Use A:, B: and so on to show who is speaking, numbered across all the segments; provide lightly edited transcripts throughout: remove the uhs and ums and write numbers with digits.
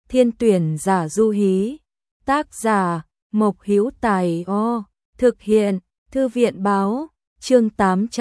A: Thiên tuyển giả du hí. Tác giả Mộc Hữu Tài. Thực hiện Thư viện báo. Chương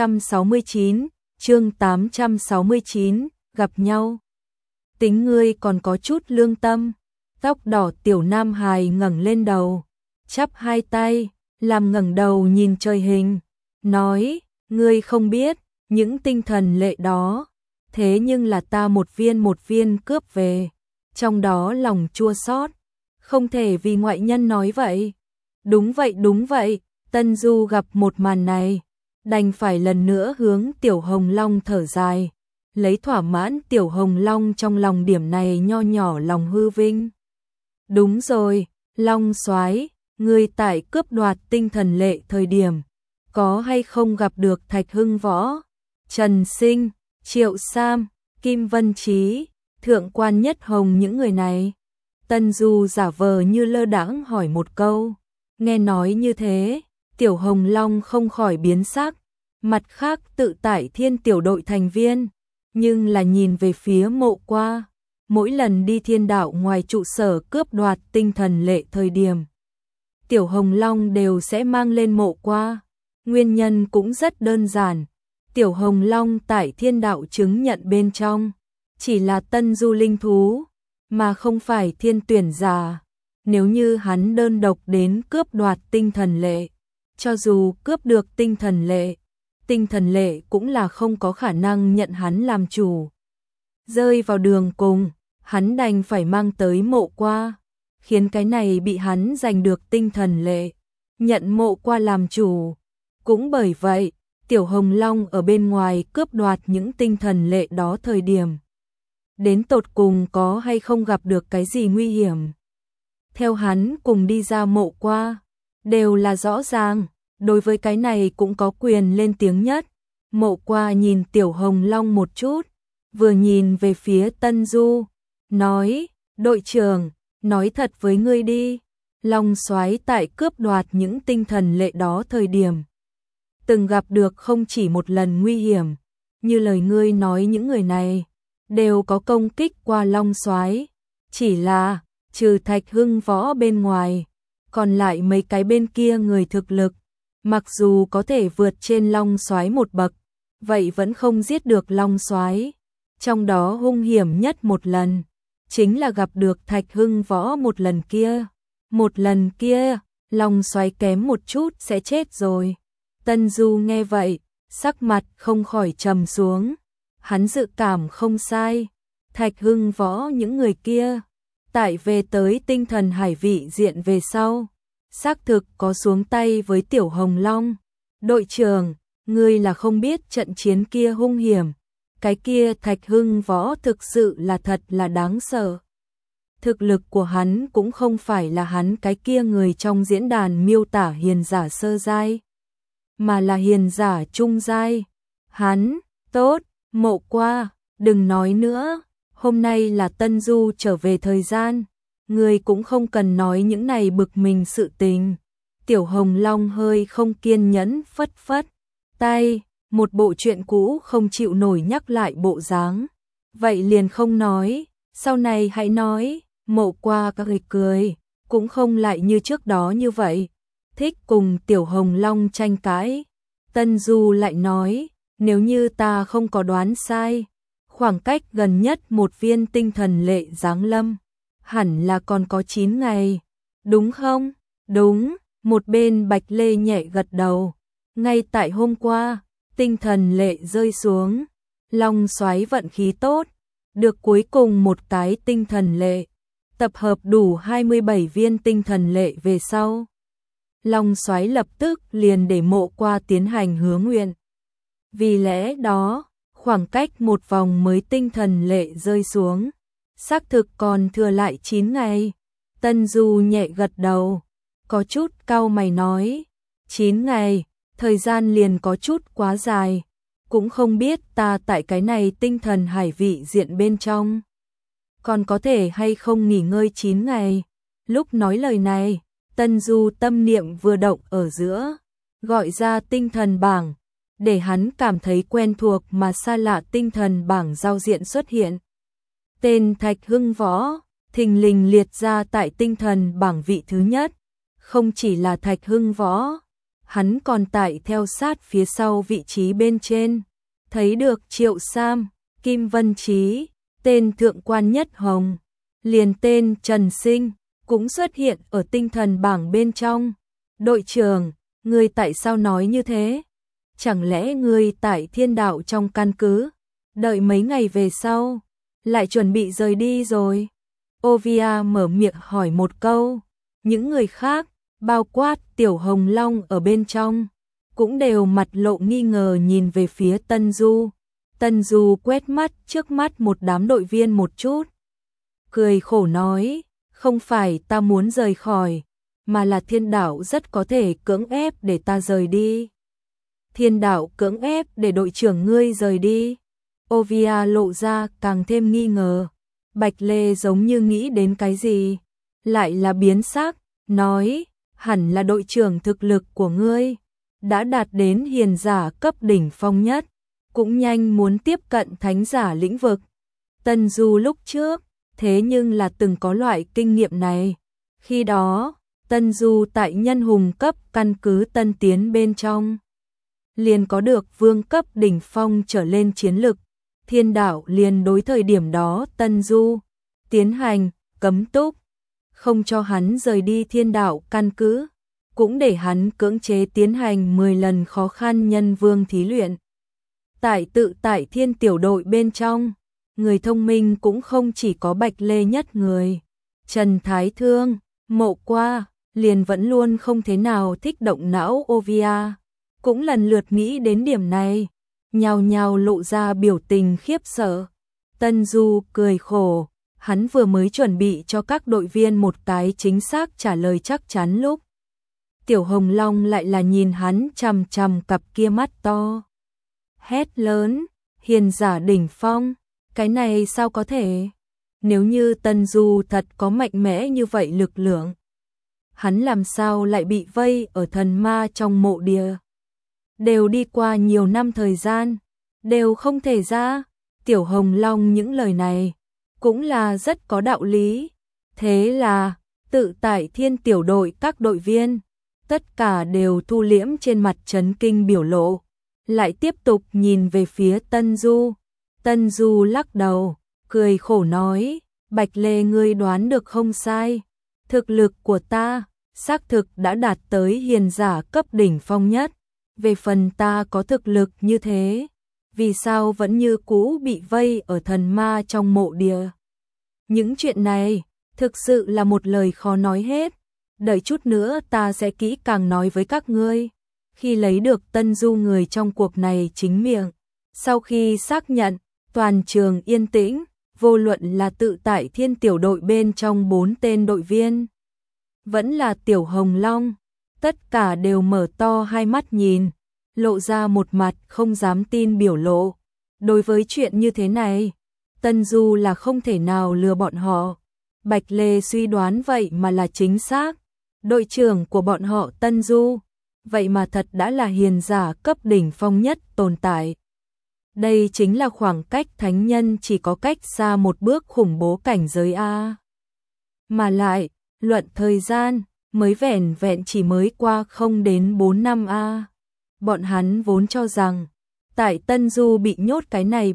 A: 869, gặp nhau. Tính ngươi còn có chút lương tâm. Tóc đỏ tiểu nam hài ngẩng lên đầu, chắp hai tay, làm ngẩng đầu nhìn trời hình, nói, ngươi không biết, những tinh thần lệ đó, thế nhưng là ta một viên cướp về, trong đó lòng chua xót, không thể vì ngoại nhân nói vậy. Đúng vậy, Tân Du gặp một màn này, đành phải lần nữa hướng Tiểu Hồng Long thở dài, lấy thỏa mãn Tiểu Hồng Long trong lòng điểm này nho nhỏ lòng hư vinh. Đúng rồi, Long soái, ngươi tại cướp đoạt tinh thần lệ thời điểm, có hay không gặp được Thạch Hưng Võ, Trần Sinh, Triệu Sam, Kim Vân Trí, Thượng quan Nhất Hồng những người này? Tân Du giả vờ như lơ đãng hỏi một câu, nghe nói như thế, Tiểu Hồng Long không khỏi biến sắc, mặt khác tự tại Thiên tiểu đội thành viên, nhưng là nhìn về phía Mộ Qua. Mỗi lần đi Thiên đạo ngoài trụ sở cướp đoạt tinh thần lệ thời điểm, Tiểu Hồng Long đều sẽ mang lên Mộ Qua. Nguyên nhân cũng rất đơn giản, Tiểu Hồng Long tại Thiên đạo chứng nhận bên trong, chỉ là Tân Du linh thú, mà không phải thiên tuyển giả. Nếu như hắn đơn độc đến cướp đoạt tinh thần lệ, cho dù cướp được tinh thần lệ cũng là không có khả năng nhận hắn làm chủ. Rơi vào đường cùng, hắn đành phải mang tới Mộ Qua, khiến cái này bị hắn giành được tinh thần lệ, nhận Mộ Qua làm chủ. Cũng bởi vậy, Tiểu Hồng Long ở bên ngoài cướp đoạt những tinh thần lệ đó thời điểm, đến tột cùng có hay không gặp được cái gì nguy hiểm. Theo hắn cùng đi ra Mộ Qua, đều là rõ ràng, đối với cái này cũng có quyền lên tiếng nhất. Mộ Qua nhìn Tiểu Hồng Long một chút, vừa nhìn về phía Tân Du, nói, đội trưởng, nói thật với ngươi đi, Long soái tại cướp đoạt những tinh thần lệ đó thời điểm, từng gặp được không chỉ một lần nguy hiểm, như lời ngươi nói những người này, đều có công kích qua Long soái, chỉ là, trừ Thạch Hưng Võ bên ngoài, còn lại mấy cái bên kia người thực lực, mặc dù có thể vượt trên Long soái một bậc, vậy vẫn không giết được Long soái. Trong đó hung hiểm nhất một lần, chính là gặp được Thạch Hưng Võ một lần kia. Một lần kia, Long soái kém một chút sẽ chết rồi. Tân Du nghe vậy, sắc mặt không khỏi trầm xuống. Hắn dự cảm không sai, Thạch Hưng Võ những người kia, tại về tới tinh thần hải vị diện về sau, xác thực có xuống tay với Tiểu Hồng Long. Đội trưởng, ngươi là không biết trận chiến kia hung hiểm, cái kia Thạch Hưng Võ thực sự là thật là đáng sợ. Thực lực của hắn cũng không phải là hắn cái kia người trong diễn đàn miêu tả hiền giả sơ giai, mà là hiền giả trung giai. Hắn, tốt, Mộ Qua, đừng nói nữa, hôm nay là Tân Du trở về thời gian, người cũng không cần nói những này bực mình sự tình. Tiểu Hồng Long hơi không kiên nhẫn phất phất tay, một bộ chuyện cũ không chịu nổi nhắc lại bộ dáng. Vậy liền không nói, sau này hãy nói. Mộ Qua các cười, cũng không lại như trước đó như vậy, thích cùng Tiểu Hồng Long tranh cãi. Tân Du lại nói, nếu như ta không có đoán sai, khoảng cách gần nhất một viên tinh thần lệ giáng lâm, hẳn là còn có 9 ngày, đúng không? Đúng, một bên Bạch Lê nhẹ gật đầu. Ngay tại hôm qua, tinh thần lệ rơi xuống, Long soái vận khí tốt, được cuối cùng một cái tinh thần lệ, tập hợp đủ 27 viên tinh thần lệ về sau. Long soái lập tức liền để Mộ Qua tiến hành hứa nguyện. Vì lẽ đó, khoảng cách một vòng mới tinh thần lệ rơi xuống, xác thực còn thừa lại 9 ngày. Tân Du nhẹ gật đầu, có chút cau mày nói, 9 ngày, thời gian liền có chút quá dài, cũng không biết ta tại cái này tinh thần hải vị diện bên trong, còn có thể hay không nghỉ ngơi 9 ngày. Lúc nói lời này, Tân Du tâm niệm vừa động ở giữa, gọi ra tinh thần bảng, để hắn cảm thấy quen thuộc mà xa lạ tinh thần bảng giao diện xuất hiện. Tên Thạch Hưng Võ, thình lình liệt ra tại tinh thần bảng vị thứ nhất, không chỉ là Thạch Hưng Võ, hắn còn tại theo sát phía sau vị trí bên trên, thấy được Triệu Sam, Kim Vân Chí, tên thượng quan Nhất Hồng, liền tên Trần Sinh, cũng xuất hiện ở tinh thần bảng bên trong. Đội trưởng, ngươi tại sao nói như thế? Chẳng lẽ ngươi tại Thiên Đạo trong căn cứ, đợi mấy ngày về sau, lại chuẩn bị rời đi rồi? Ovia mở miệng hỏi một câu, những người khác, bao quát Tiểu Hồng Long ở bên trong, cũng đều mặt lộ nghi ngờ nhìn về phía Tân Du. Tân Du quét mắt trước mắt một đám đội viên một chút, cười khổ nói, không phải ta muốn rời khỏi, mà là Thiên Đạo rất có thể cưỡng ép để ta rời đi. Thiên Đạo cưỡng ép để đội trưởng ngươi rời đi. Ovia lộ ra càng thêm nghi ngờ. Bạch Lê giống như nghĩ đến cái gì, lại là biến sắc, nói, hẳn là đội trưởng thực lực của ngươi đã đạt đến hiền giả cấp đỉnh phong nhất, cũng nhanh muốn tiếp cận thánh giả lĩnh vực. Tân Du lúc trước, thế nhưng là từng có loại kinh nghiệm này. Khi đó, Tân Du tại nhân hùng cấp căn cứ Tân Tiến bên trong, liền có được vương cấp đỉnh phong trở lên chiến lực. Thiên Đạo liền đối thời điểm đó Tân Du tiến hành cấm túc, không cho hắn rời đi Thiên Đạo căn cứ, cũng để hắn cưỡng chế tiến hành 10 lần khó khăn nhân vương thí luyện. Tại Thiên tiểu đội bên trong, người thông minh cũng không chỉ có Bạch Lê nhất người. Trần Thái Thương, Mộ Qua, liền vẫn luôn không thế nào thích động não. Ovia cũng lần lượt nghĩ đến điểm này, nhao nhao lộ ra biểu tình khiếp sợ. Tân Du cười khổ, hắn vừa mới chuẩn bị cho các đội viên một cái chính xác trả lời chắc chắn lúc Tiểu Hồng Long lại là nhìn hắn chằm chằm cặp kia mắt to, hét lớn, hiền giả đỉnh phong, cái này sao có thể? Nếu như Tân Du thật có mạnh mẽ như vậy lực lượng, hắn làm sao lại bị vây ở thần ma trong mộ địa? Đều đi qua nhiều năm thời gian, đều không thể ra. Tiểu Hồng Long những lời này cũng là rất có đạo lý. Thế là tự tại Thiên tiểu đội các đội viên tất cả đều thu liễm trên mặt chấn kinh biểu lộ, lại tiếp tục nhìn về phía Tân Du. Tân Du lắc đầu, cười khổ nói, Bạch Lê ngươi đoán được không sai, thực lực của ta xác thực đã đạt tới hiền giả cấp đỉnh phong nhất. Về phần ta có thực lực như thế, vì sao vẫn như cũ bị vây ở thần ma trong mộ địa? Những chuyện này thực sự là một lời khó nói hết. Đợi chút nữa ta sẽ kỹ càng nói với các ngươi. Khi lấy được Tân Du người trong cuộc này chính miệng, sau khi xác nhận, toàn trường yên tĩnh, vô luận là tự tại Thiên tiểu đội bên trong 4 tên đội viên, vẫn là Tiểu Hồng Long, tất cả đều mở to hai mắt nhìn, lộ ra một mặt không dám tin biểu lộ. Đối với chuyện như thế này, Tân Du là không thể nào lừa bọn họ. Bạch Lê suy đoán vậy mà là chính xác. Đội trưởng của bọn họ Tân Du, vậy mà thật đã là hiền giả cấp đỉnh phong nhất tồn tại. Đây chính là khoảng cách thánh nhân chỉ có cách xa một bước khủng bố cảnh giới A. Mà lại, luận thời gian, mới vẻn vẹn chỉ mới qua không đến 4 năm A. Bọn hắn vốn cho rằng, tại Tân Du bị nhốt cái này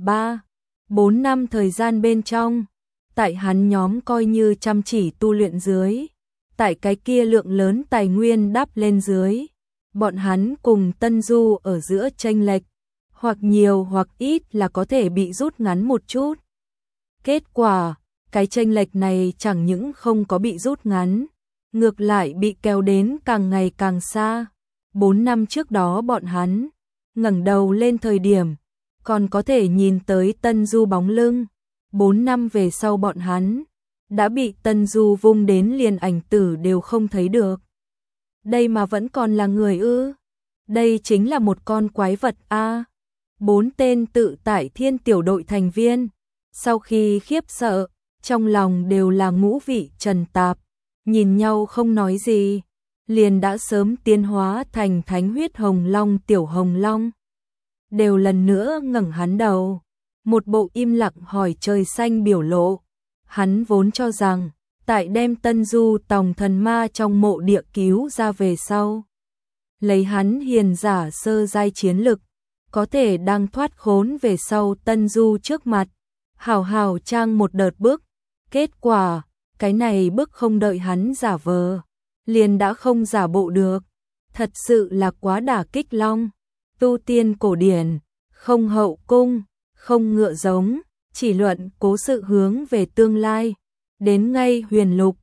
A: 3-4 năm thời gian bên trong, tại hắn nhóm coi như chăm chỉ tu luyện dưới, tại cái kia lượng lớn tài nguyên đắp lên dưới, bọn hắn cùng Tân Du ở giữa chênh lệch, hoặc nhiều hoặc ít là có thể bị rút ngắn một chút. Kết quả, cái chênh lệch này chẳng những không có bị rút ngắn, ngược lại bị kéo đến càng ngày càng xa. 4 năm trước đó bọn hắn ngẩng đầu lên thời điểm, còn có thể nhìn tới Tân Du bóng lưng. 4 năm về sau bọn hắn đã bị Tân Du vung đến liền ảnh tử đều không thấy được. Đây mà vẫn còn là người ư? Đây chính là một con quái vật a. 4 tên tự tại Thiên tiểu đội thành viên, sau khi khiếp sợ, trong lòng đều là ngũ vị trần tạp, nhìn nhau không nói gì, liền đã sớm tiến hóa thành thánh huyết hồng long. Tiểu Hồng Long đều lần nữa ngẩng hắn đầu, một bộ im lặng hỏi trời xanh biểu lộ. Hắn vốn cho rằng, tại đem Tân Du Tòng thần ma trong mộ địa cứu ra về sau, lấy hắn hiền giả sơ giai chiến lực, có thể đang thoát khốn về sau Tân Du trước mặt, hào hào trang một đợt bức. Kết quả, cái này bức không đợi hắn giả vờ, liền đã không giả bộ được. Thật sự là quá đả kích long. Tu tiên cổ điển, không hậu cung, không ngựa giống, chỉ luận cố sự hướng về tương lai. Đến ngay huyền lục,